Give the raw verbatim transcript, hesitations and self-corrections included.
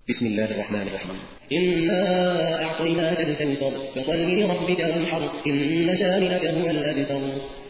بسم الله الرحمن الرحيم. إنا أعطيناك الكوثر فصل لربك وانحر إن شانئك هو الأبتر.